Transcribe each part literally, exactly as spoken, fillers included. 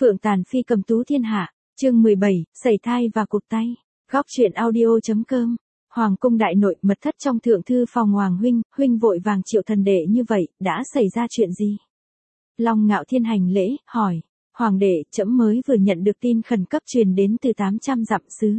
Phượng tàn phi cầm tú thiên hạ, chương mười bảy, sẩy thai và cụt tay. Góc truyện audio.com. Hoàng cung đại nội, mật thất trong thượng thư phòng Hoàng huynh, huynh vội vàng triệu thần đệ như vậy, đã xảy ra chuyện gì? Long Ngạo Thiên hành lễ, hỏi. Hoàng đệ, trẫm mới vừa nhận được tin khẩn cấp truyền đến từ tám trăm dặm xứ.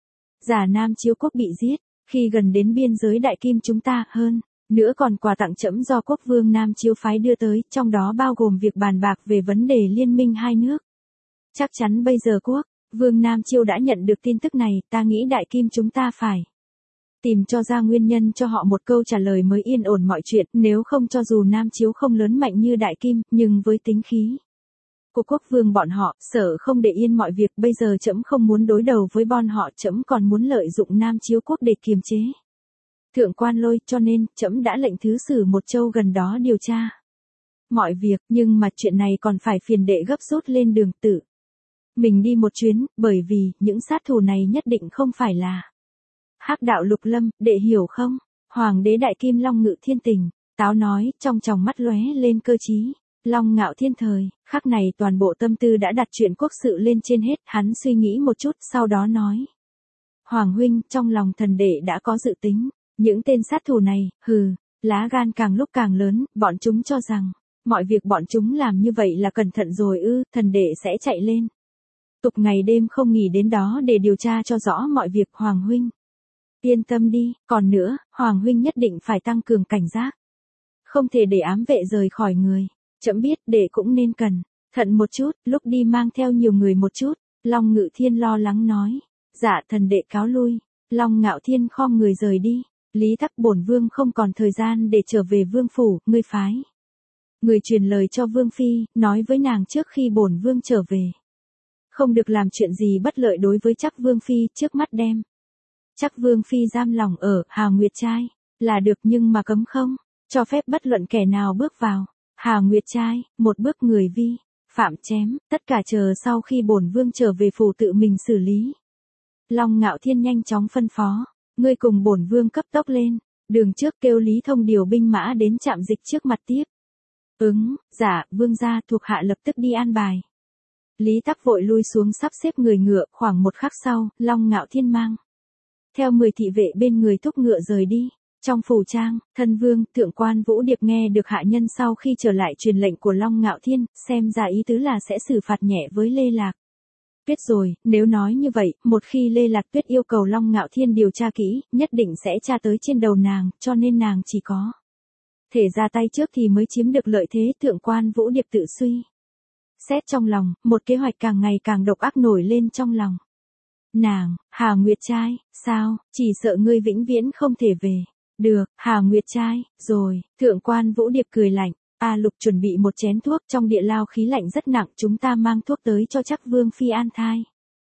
Già Nam Chiếu quốc bị giết, khi gần đến biên giới Đại Kim chúng ta, hơn nữa còn quà tặng trẫm do quốc vương Nam Chiếu phái đưa tới, trong đó bao gồm việc bàn bạc về vấn đề liên minh hai nước. Chắc chắn bây giờ quốc vương Nam Chiếu đã nhận được tin tức này, ta nghĩ Đại Kim chúng ta phải tìm cho ra nguyên nhân cho họ một câu trả lời mới yên ổn mọi chuyện, nếu không cho dù Nam Chiếu không lớn mạnh như Đại Kim, nhưng với tính khí của quốc vương bọn họ, sợ không để yên mọi việc, bây giờ trẫm không muốn đối đầu với bọn họ, trẫm còn muốn lợi dụng Nam Chiếu quốc để kiềm chế Thượng Quan Lôi, cho nên trẫm đã lệnh thứ sử một châu gần đó điều tra mọi việc, nhưng mà chuyện này còn phải phiền đệ gấp rút lên đường tự mình đi một chuyến, bởi vì những sát thủ này nhất định không phải là Hắc đạo Lục Lâm, đệ hiểu không? Hoàng đế Đại Kim Long Ngự Thiên Tình táo nói, trong tròng mắt lóe lên cơ trí. Long Ngạo Thiên thời khắc này toàn bộ tâm tư đã đặt chuyện quốc sự lên trên hết, hắn suy nghĩ một chút, sau đó nói. Hoàng huynh, trong lòng thần đệ đã có dự tính, những tên sát thủ này, hừ, lá gan càng lúc càng lớn, bọn chúng cho rằng mọi việc bọn chúng làm như vậy là cẩn thận rồi ư, thần đệ sẽ chạy lên tục ngày đêm không nghỉ đến đó để điều tra cho rõ mọi việc. Hoàng huynh yên tâm đi, còn nữa, Hoàng huynh nhất định phải tăng cường cảnh giác, không thể để ám vệ rời khỏi người. Trẫm biết, đệ cũng nên cẩn thận một chút, lúc đi mang theo nhiều người một chút. Long Ngự Thiên lo lắng nói. Dạ thần đệ cáo lui. Long Ngạo Thiên khom người rời đi. Lý Tắc bổn vương không còn thời gian để trở về vương phủ, ngươi phái người truyền lời cho vương phi, nói với nàng trước khi bổn vương trở về, không được làm chuyện gì bất lợi đối với Trắc vương phi, trước mắt đem Trắc vương phi giam lỏng ở Hà Nguyệt Trai là được, nhưng mà cấm không cho phép bất luận kẻ nào bước vào Hà Nguyệt Trai, một bước người vi phạm chém, tất cả chờ sau khi bổn vương trở về phủ tự mình xử lý. Long Ngạo Thiên nhanh chóng phân phó, ngươi cùng bổn vương cấp tốc lên đường trước, kêu Lý Thông điều binh mã đến trạm dịch trước mặt tiếp ứng. Dạ vương gia, thuộc hạ lập tức đi an bài. Lý Tắc vội lui xuống sắp xếp người ngựa, khoảng một khắc sau, Long Ngạo Thiên mang theo mười thị vệ bên người thúc ngựa rời đi. Trong phủ trang, thân vương, Thượng Quan Vũ Điệp nghe được hạ nhân sau khi trở lại truyền lệnh của Long Ngạo Thiên, xem ra ý tứ là sẽ xử phạt nhẹ với Lê Lạc Tuyết rồi, nếu nói như vậy, một khi Lê Lạc Tuyết yêu cầu Long Ngạo Thiên điều tra kỹ, nhất định sẽ tra tới trên đầu nàng, cho nên nàng chỉ có thể ra tay trước thì mới chiếm được lợi thế. Thượng Quan Vũ Điệp tự suy xét trong lòng, một kế hoạch càng ngày càng độc ác nổi lên trong lòng nàng. Hà Nguyệt Trai, sao, chỉ sợ ngươi vĩnh viễn không thể về được. Hà Nguyệt Trai, rồi. Thượng Quan Vũ Điệp cười lạnh. A Lục chuẩn bị một chén thuốc, trong địa lao khí lạnh rất nặng, chúng ta mang thuốc tới cho Trắc vương phi an thai.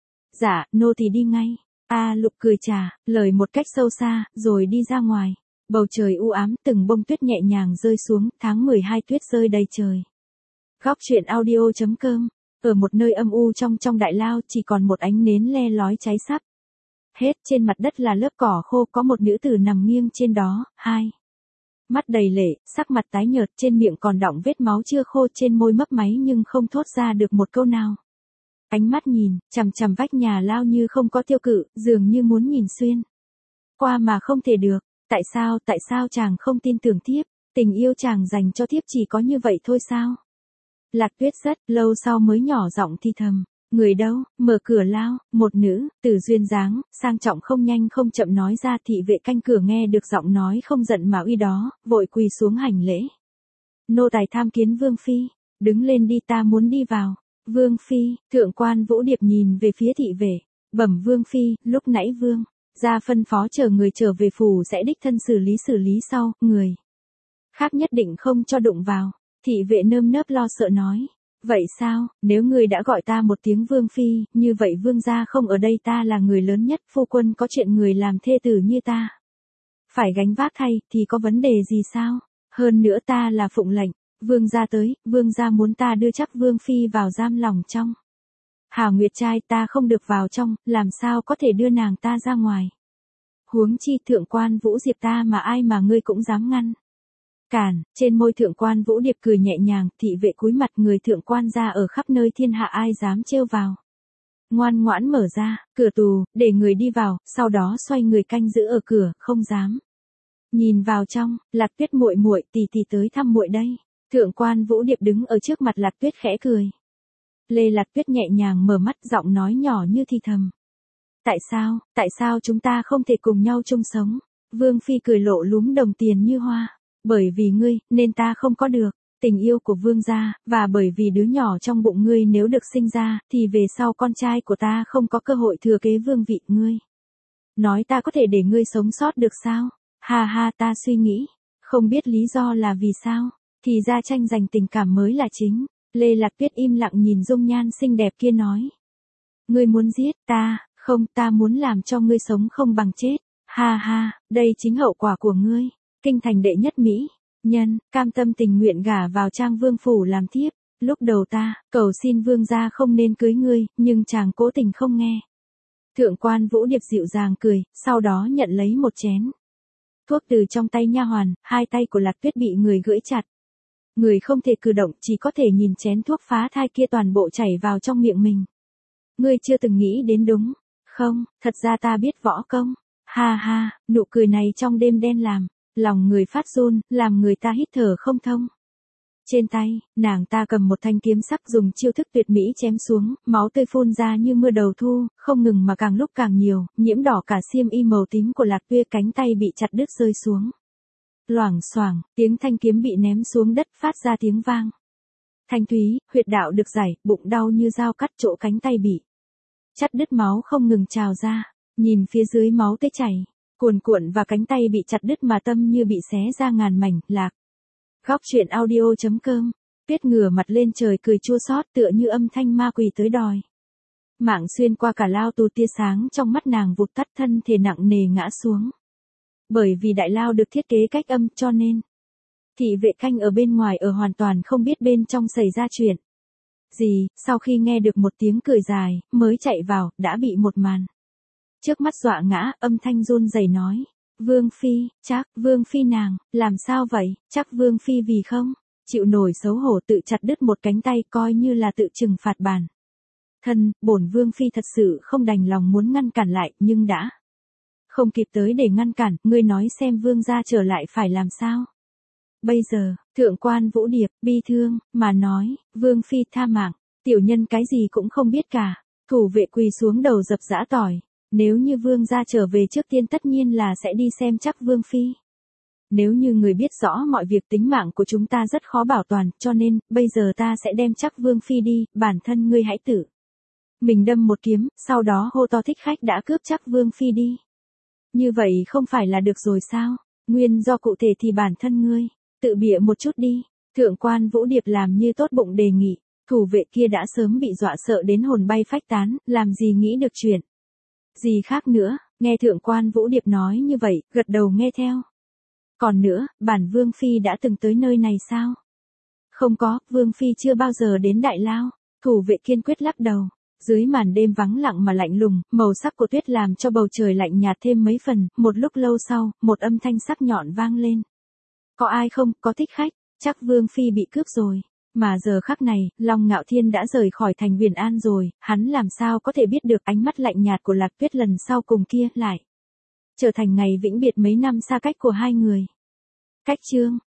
Dạ, nô tỳ đi ngay. A Lục cười trà, lời một cách sâu xa, rồi đi ra ngoài. Bầu trời u ám, từng bông tuyết nhẹ nhàng rơi xuống, tháng mười hai tuyết rơi đầy trời. Góc truyện audio.com. Ở một nơi âm u trong trong đại lao, chỉ còn một ánh nến le lói cháy sắp hết, trên mặt đất là lớp cỏ khô, có một nữ tử nằm nghiêng trên đó, hai mắt đầy lệ, sắc mặt tái nhợt, trên miệng còn đọng vết máu chưa khô, trên môi mấp máy nhưng không thốt ra được một câu nào. Ánh mắt nhìn chằm chằm vách nhà lao như không có tiêu cự, dường như muốn nhìn xuyên qua mà không thể được. Tại sao, tại sao chàng không tin tưởng thiếp? Tình yêu chàng dành cho thiếp chỉ có như vậy thôi sao? Lạc Tuyết rất lâu sau mới nhỏ giọng thi thầm. Người đâu? Mở cửa lao, một nữ tử duyên dáng, sang trọng không nhanh không chậm nói ra. Thị vệ canh cửa nghe được giọng nói không giận mà uy đó, vội quỳ xuống hành lễ. Nô tài tham kiến vương phi. Đứng lên đi, ta muốn đi vào. Vương phi. Thượng Quan Vũ Điệp nhìn về phía thị vệ, bẩm vương phi, lúc nãy vương gia phân phó chờ người trở về phủ sẽ đích thân xử lý xử lý sau, người khác nhất định không cho đụng vào. Thị vệ nơm nớp lo sợ nói. Vậy sao, nếu người đã gọi ta một tiếng vương phi, như vậy vương gia không ở đây, ta là người lớn nhất, phu quân có chuyện người làm thê tử như ta phải gánh vác thay, thì có vấn đề gì sao? Hơn nữa ta là phụng lệnh vương gia tới, vương gia muốn ta đưa Trắc vương phi vào giam lòng trong Hà Nguyệt Trai, ta không được vào trong, làm sao có thể đưa nàng ta ra ngoài? Huống chi Thượng Quan Vũ Diệp ta mà ai mà ngươi cũng dám ngăn Càn, trên môi thượng quan Vũ Điệp cười nhẹ nhàng, thị vệ cúi mặt, người thượng quan gia ở khắp nơi thiên hạ ai dám trêu vào. Ngoan ngoãn mở ra, cửa tù, để người đi vào, sau đó xoay người canh giữ ở cửa, không dám. Nhìn vào trong, Lạc Tuyết muội muội, tỷ tỷ tới thăm muội đây. Thượng quan Vũ Điệp đứng ở trước mặt Lạc Tuyết khẽ cười. Lê Lạc Tuyết nhẹ nhàng mở mắt, giọng nói nhỏ như thì thầm. Tại sao, tại sao chúng ta không thể cùng nhau chung sống? Vương Phi cười lộ lúm đồng tiền như hoa. Bởi vì ngươi, nên ta không có được tình yêu của vương gia, và bởi vì đứa nhỏ trong bụng ngươi nếu được sinh ra, thì về sau con trai của ta không có cơ hội thừa kế vương vị ngươi. Nói ta có thể để ngươi sống sót được sao? Ha ha, ta suy nghĩ, không biết lý do là vì sao, thì ra tranh giành tình cảm mới là chính. Lê Lạc Tuyết im lặng nhìn dung nhan xinh đẹp kia nói. Ngươi muốn giết ta, không, ta muốn làm cho ngươi sống không bằng chết. Ha ha, đây chính hậu quả của ngươi. Kinh thành đệ nhất mỹ nhân, cam tâm tình nguyện gả vào Trang Vương phủ làm thiếp. Lúc đầu ta, cầu xin vương gia không nên cưới ngươi, nhưng chàng cố tình không nghe. Thượng quan Vũ Điệp dịu dàng cười, sau đó nhận lấy một chén thuốc từ trong tay nha hoàn, hai tay của Lạc Tuyết bị người gưỡi chặt. Người không thể cử động, chỉ có thể nhìn chén thuốc phá thai kia toàn bộ chảy vào trong miệng mình. Ngươi chưa từng nghĩ đến đúng không? Thật ra ta biết võ công. Ha ha, nụ cười này trong đêm đen làm lòng người phát run, làm người ta hít thở không thông. Trên tay, nàng ta cầm một thanh kiếm sắc dùng chiêu thức tuyệt mỹ chém xuống, máu tươi phun ra như mưa đầu thu, không ngừng mà càng lúc càng nhiều, nhiễm đỏ cả xiêm y màu tím của Lạc Tuyết, cánh tay bị chặt đứt rơi xuống. Loảng xoảng, tiếng thanh kiếm bị ném xuống đất phát ra tiếng vang. Thanh thúy, huyệt đạo được giải, bụng đau như dao cắt, chỗ cánh tay bị chặt đứt, máu không ngừng trào ra, nhìn phía dưới máu tươi chảy cuồn cuộn và cánh tay bị chặt đứt mà tâm như bị xé ra ngàn mảnh. Lạc Góc truyện audio chấm com. Tuyết ngửa mặt lên trời cười chua xót, tựa như âm thanh ma quỷ tới đòi mạng, xuyên qua cả lao tù, tia sáng trong mắt nàng vụt tắt, thân thể nặng nề ngã xuống. Bởi vì đại lao được thiết kế cách âm, cho nên thị vệ canh ở bên ngoài ở hoàn toàn không biết bên trong xảy ra chuyện gì, sau khi nghe được một tiếng cười dài, mới chạy vào, đã bị một màn trước mắt dọa ngã, âm thanh run rẩy nói. Vương Phi, chắc, Vương Phi nàng, làm sao vậy? Chắc Vương Phi vì không chịu nổi xấu hổ tự chặt đứt một cánh tay, coi như là tự trừng phạt bản thân. Bổn Vương Phi thật sự không đành lòng muốn ngăn cản lại, nhưng đã không kịp tới để ngăn cản. Ngươi nói xem vương gia trở lại phải làm sao? Bây giờ, thượng quan Vũ Điệp, bi thương, mà nói, Vương Phi tha mạng, tiểu nhân cái gì cũng không biết cả. Thủ vệ quỳ xuống đầu dập dã tỏi. Nếu như vương gia trở về trước tiên tất nhiên là sẽ đi xem chắc Vương Phi. Nếu như người biết rõ mọi việc, tính mạng của chúng ta rất khó bảo toàn, cho nên, bây giờ ta sẽ đem chắc Vương Phi đi, bản thân ngươi hãy tự mình đâm một kiếm, sau đó hô to thích khách đã cướp chắc Vương Phi đi. Như vậy không phải là được rồi sao? Nguyên do cụ thể thì bản thân ngươi tự bịa một chút đi. Thượng quan Vũ Điệp làm như tốt bụng đề nghị, thủ vệ kia đã sớm bị dọa sợ đến hồn bay phách tán, làm gì nghĩ được chuyện gì khác nữa. Nghe thượng quan Vũ Điệp nói như vậy, gật đầu nghe theo. Còn nữa, bản Vương Phi đã từng tới nơi này sao? Không có, Vương Phi chưa bao giờ đến Đại Lao. Thủ vệ kiên quyết lắc đầu. Dưới màn đêm vắng lặng mà lạnh lùng, màu sắc của tuyết làm cho bầu trời lạnh nhạt thêm mấy phần. Một lúc lâu sau, một âm thanh sắc nhọn vang lên. Có ai không? Có thích khách. Chắc Vương Phi bị cướp rồi. Mà giờ khắc này, Long Ngạo Thiên đã rời khỏi thành Huyền An rồi, hắn làm sao có thể biết được ánh mắt lạnh nhạt của Lạc Tuyết lần sau cùng kia lại trở thành ngày vĩnh biệt mấy năm xa cách của hai người. Cách chương